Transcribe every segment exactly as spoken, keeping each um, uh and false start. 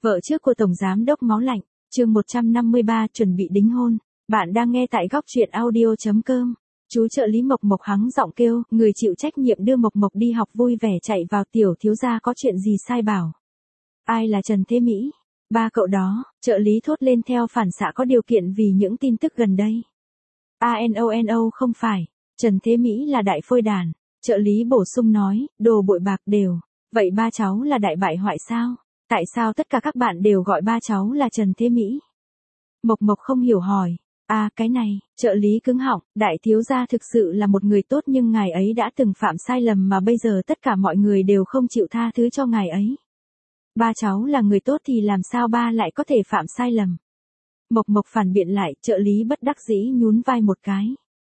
Vợ trước của Tổng Giám đốc Máu Lạnh, chương một trăm năm mươi ba chuẩn bị đính hôn. Bạn đang nghe tại góc truyện audio.com. Chú trợ lý Mộc Mộc hắng giọng kêu, người chịu trách nhiệm đưa Mộc Mộc đi học vui vẻ chạy vào, tiểu thiếu gia có chuyện gì sai bảo. Ai là Trần Thế Mỹ? Ba cậu đó, trợ lý thốt lên theo phản xạ có điều kiện vì những tin tức gần đây. A N O N O không phải, Trần Thế Mỹ là đại phôi đàn, trợ lý bổ sung nói, đồ bội bạc đều. Vậy ba cháu là đại bại hoại sao? Tại sao tất cả các bạn đều gọi ba cháu là Trần Thế Mỹ? Mộc Mộc không hiểu hỏi. À cái này, trợ lý cứng họng, đại thiếu gia thực sự là một người tốt nhưng ngài ấy đã từng phạm sai lầm mà bây giờ tất cả mọi người đều không chịu tha thứ cho ngài ấy. Ba cháu là người tốt thì làm sao ba lại có thể phạm sai lầm? Mộc Mộc phản biện lại, trợ lý bất đắc dĩ nhún vai một cái.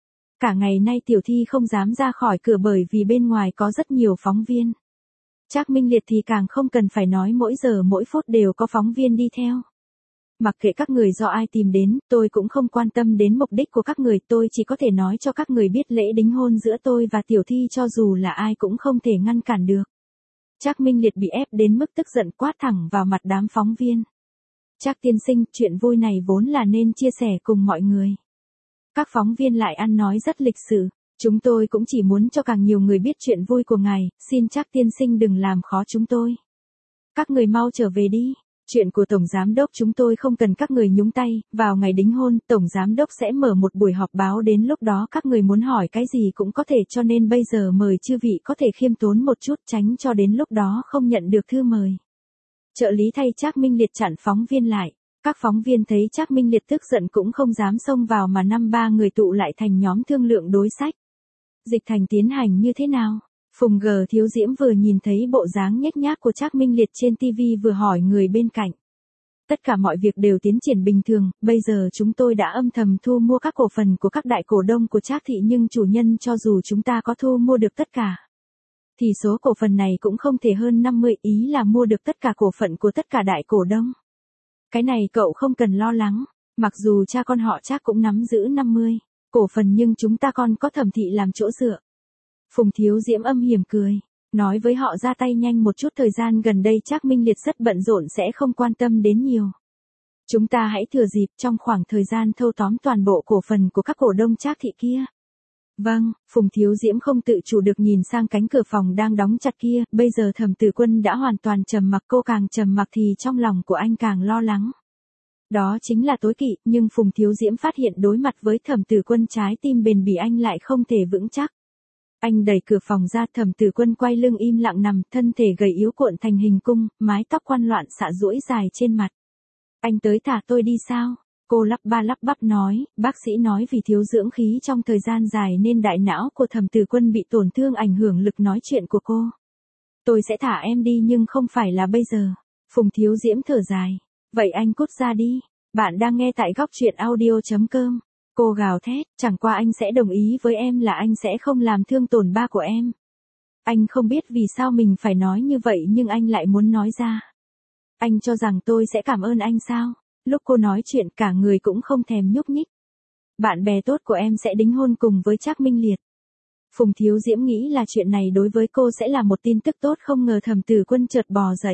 Cả ngày nay tiểu thi không dám ra khỏi cửa bởi vì bên ngoài có rất nhiều phóng viên. Trác Minh Liệt thì càng không cần phải nói, mỗi giờ mỗi phút đều có phóng viên đi theo. Mặc kệ các người do ai tìm đến, tôi cũng không quan tâm đến mục đích của các người, tôi chỉ có thể nói cho các người biết lễ đính hôn giữa tôi và tiểu thi cho dù là ai cũng không thể ngăn cản được. Trác Minh Liệt bị ép đến mức tức giận quát thẳng vào mặt đám phóng viên. Trác tiên sinh, chuyện vui này vốn là nên chia sẻ cùng mọi người. Các phóng viên lại ăn nói rất lịch sự. Chúng tôi cũng chỉ muốn cho càng nhiều người biết chuyện vui của ngài, xin Trác tiên sinh đừng làm khó chúng tôi. Các người mau trở về đi, chuyện của Tổng Giám đốc chúng tôi không cần các người nhúng tay, vào ngày đính hôn, Tổng Giám đốc sẽ mở một buổi họp báo, đến lúc đó các người muốn hỏi cái gì cũng có thể, cho nên bây giờ mời chư vị có thể khiêm tốn một chút, tránh cho đến lúc đó không nhận được thư mời. Trợ lý thay Trác Minh Liệt chặn phóng viên lại. Các phóng viên thấy Trác Minh Liệt tức giận cũng không dám xông vào mà năm ba người tụ lại thành nhóm thương lượng đối sách. Dịch thành tiến hành như thế nào? Phùng G Thiếu Diễm vừa nhìn thấy bộ dáng nhếch nhác của Trác Minh Liệt trên ti vi vừa hỏi người bên cạnh. Tất cả mọi việc đều tiến triển bình thường, bây giờ chúng tôi đã âm thầm thu mua các cổ phần của các đại cổ đông của Trác thị, nhưng chủ nhân cho dù chúng ta có thu mua được tất cả, thì số cổ phần này cũng không thể hơn năm mươi, ý là mua được tất cả cổ phận của tất cả đại cổ đông. Cái này cậu không cần lo lắng, mặc dù cha con họ Trác cũng nắm giữ năm mươi cổ phần nhưng chúng ta còn có Thẩm thị làm chỗ dựa. Phùng Thiếu Diễm âm hiểm cười, nói với họ ra tay nhanh một chút, thời gian gần đây Trác Minh Liệt rất bận rộn sẽ không quan tâm đến nhiều. Chúng ta hãy thừa dịp trong khoảng thời gian thâu tóm toàn bộ cổ phần của các cổ đông Trác thị kia. Vâng, Phùng Thiếu Diễm không tự chủ được nhìn sang cánh cửa phòng đang đóng chặt kia, bây giờ Thẩm Tử Quân đã hoàn toàn trầm mặc, cô càng trầm mặc thì trong lòng của anh càng lo lắng. Đó chính là tối kỵ, nhưng Phùng Thiếu Diễm phát hiện đối mặt với Thẩm Tử Quân trái tim bền bỉ anh lại không thể vững chắc. Anh đẩy cửa phòng ra, Thẩm Tử Quân quay lưng im lặng nằm, thân thể gầy yếu cuộn thành hình cung, mái tóc quăn loạn xạ duỗi dài trên mặt. Anh tới thả tôi đi sao? Cô lắp ba lắp bắp nói, bác sĩ nói vì thiếu dưỡng khí trong thời gian dài nên đại não của Thẩm Tử Quân bị tổn thương, ảnh hưởng lực nói chuyện của cô. Tôi sẽ thả em đi nhưng không phải là bây giờ. Phùng Thiếu Diễm thở dài. Vậy anh cút ra đi. Bạn đang nghe tại góc truyện audio.com. Cô gào thét, chẳng qua anh sẽ đồng ý với em là anh sẽ không làm thương tổn ba của em. Anh không biết vì sao mình phải nói như vậy nhưng anh lại muốn nói ra. Anh cho rằng tôi sẽ cảm ơn anh sao? Lúc cô nói chuyện cả người cũng không thèm nhúc nhích. Bạn bè tốt của em sẽ đính hôn cùng với Trác Minh Liệt. Phùng Thiếu Diễm nghĩ là chuyện này đối với cô sẽ là một tin tức tốt, không ngờ Thẩm Tử Quân chợt bò dậy.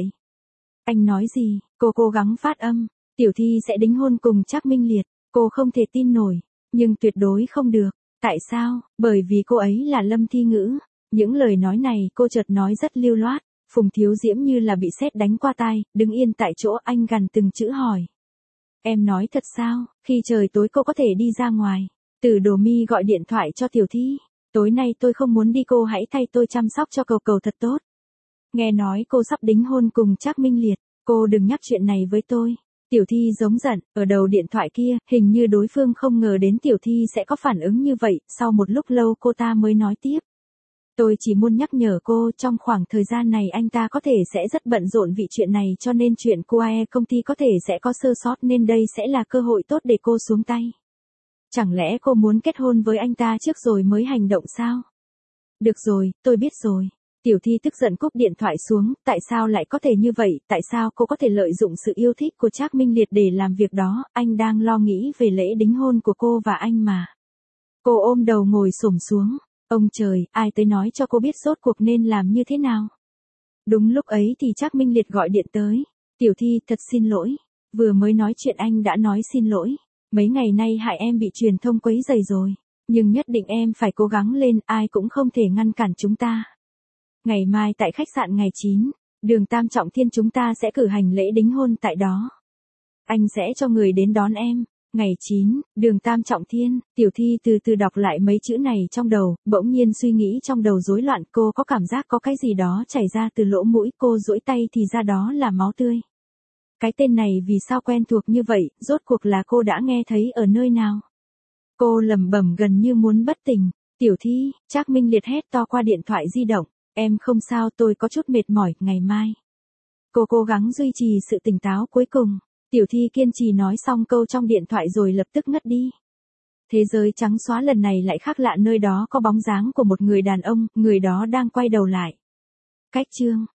Anh nói gì? Cô cố gắng phát âm. Tiểu thi sẽ đính hôn cùng Trác Minh Liệt. Cô không thể tin nổi. Nhưng tuyệt đối không được. Tại sao? Bởi vì cô ấy là Lâm Thi Ngữ. Những lời nói này cô chợt nói rất lưu loát. Phùng Thiếu Diễm như là bị sét đánh qua tai, đứng yên tại chỗ, anh gằn từng chữ hỏi. Em nói thật sao? Khi trời tối cô có thể đi ra ngoài. Từ Đồ Mi gọi điện thoại cho Tiểu Thi. Tối nay tôi không muốn đi, cô hãy thay tôi chăm sóc cho cầu cầu thật tốt. Nghe nói cô sắp đính hôn cùng Trác Minh Liệt. Cô đừng nhắc chuyện này với tôi. Tiểu Thi giống giận, ở đầu điện thoại kia, hình như đối phương không ngờ đến Tiểu Thi sẽ có phản ứng như vậy, sau một lúc lâu cô ta mới nói tiếp. Tôi chỉ muốn nhắc nhở cô, trong khoảng thời gian này anh ta có thể sẽ rất bận rộn vì chuyện này, cho nên chuyện của a e công ty có thể sẽ có sơ sót, nên đây sẽ là cơ hội tốt để cô xuống tay. Chẳng lẽ cô muốn kết hôn với anh ta trước rồi mới hành động sao? Được rồi, tôi biết rồi. Tiểu Thi tức giận cúp điện thoại xuống, tại sao lại có thể như vậy, tại sao cô có thể lợi dụng sự yêu thích của Trác Minh Liệt để làm việc đó, anh đang lo nghĩ về lễ đính hôn của cô và anh mà. Cô ôm đầu ngồi xổm xuống, ông trời, ai tới nói cho cô biết rốt cuộc nên làm như thế nào. Đúng lúc ấy thì Trác Minh Liệt gọi điện tới. Tiểu Thi, thật xin lỗi. Vừa mới nói chuyện anh đã nói xin lỗi. Mấy ngày nay hại em bị truyền thông quấy rầy rồi. Nhưng nhất định em phải cố gắng lên, ai cũng không thể ngăn cản chúng ta. Ngày mai tại khách sạn ngày chín, đường Tam Trọng Thiên chúng ta sẽ cử hành lễ đính hôn tại đó. Anh sẽ cho người đến đón em. Ngày chín, đường Tam Trọng Thiên. Tiểu Thi từ từ đọc lại mấy chữ này trong đầu, bỗng nhiên suy nghĩ trong đầu rối loạn, cô có cảm giác có cái gì đó chảy ra từ lỗ mũi, cô duỗi tay thì ra đó là máu tươi. Cái tên này vì sao quen thuộc như vậy, rốt cuộc là cô đã nghe thấy ở nơi nào? Cô lẩm bẩm gần như muốn bất tỉnh. Tiểu Thi, Trác Minh Liệt hét to qua điện thoại di động. Em không sao, tôi có chút mệt mỏi, ngày mai. Cô cố gắng duy trì sự tỉnh táo cuối cùng. Tiểu Thi kiên trì nói xong câu trong điện thoại rồi lập tức ngất đi. Thế giới trắng xóa lần này lại khác lạ, nơi đó có bóng dáng của một người đàn ông, người đó đang quay đầu lại. Cách chương